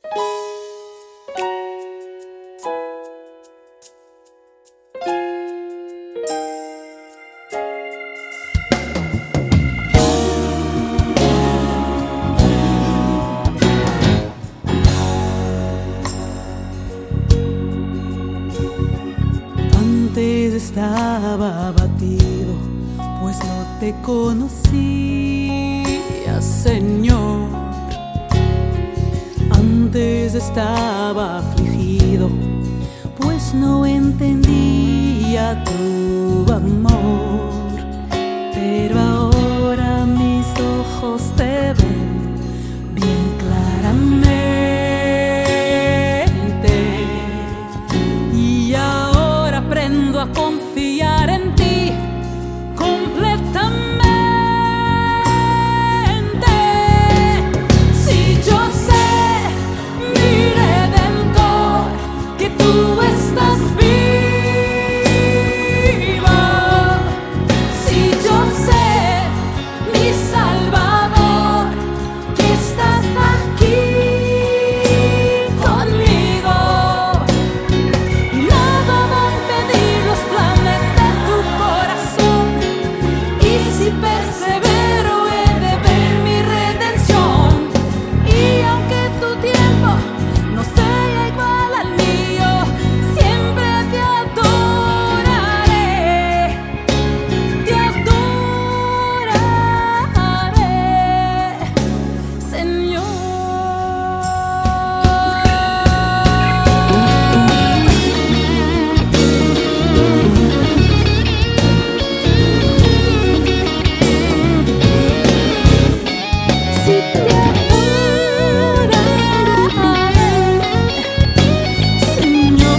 Antes estaba abatido, pues no te conocía, Señor. Antes estaba afligido, pues no entendía tu amor. Pero ahora mis ojos te ven bien claramente, y ahora aprendo a confiar en ti completamente. Si yo sé, mi Redentor, que tú estás vivo. Si yo sé, mi Salvador, que estás aquí conmigo. Y nada va a impedir los planes de tu corazón. Y si persevero, he de ver mi redención. Y aunque tu tiempo no sea igual al mío, siempre te adoraré, Señor. Si te adoraré, Señor.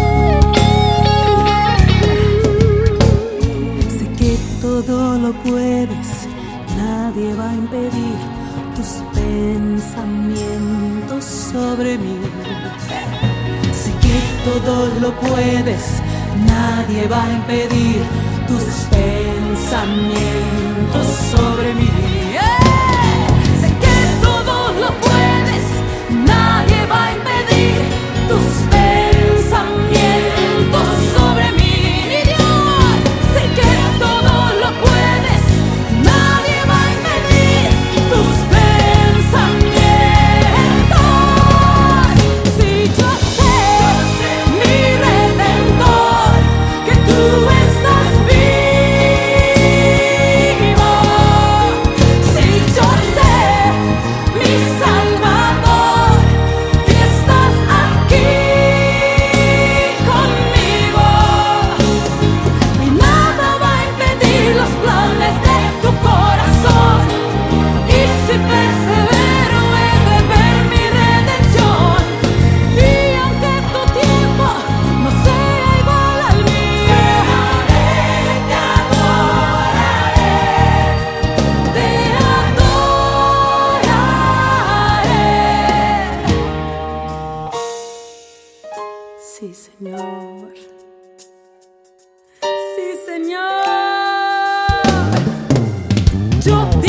Sé que todo lo puedes, nadie va a impedir tus pensamientos sobre mí. Sé que todo lo puedes, nadie va a impedir tus pensamientos sobre mí. Sé que todo lo puedes, nadie va a impedir tus pensamientos sobre mí. Mi Dios, sé que todo lo puedes, nadie va a impedir tus pensamientos. Si yo sé, mi Redentor, que tú estás vivo. Si yo sé, mi Salvador, que estás aquí conmigo. Y nada va a impedir los planes de tu corazón. Y si persevero, he de ver mi redención. Y aunque tu tiempo no sea igual al mío, te adoraré, te adoraré. Sí, Señor. Sí, Señor. Yo te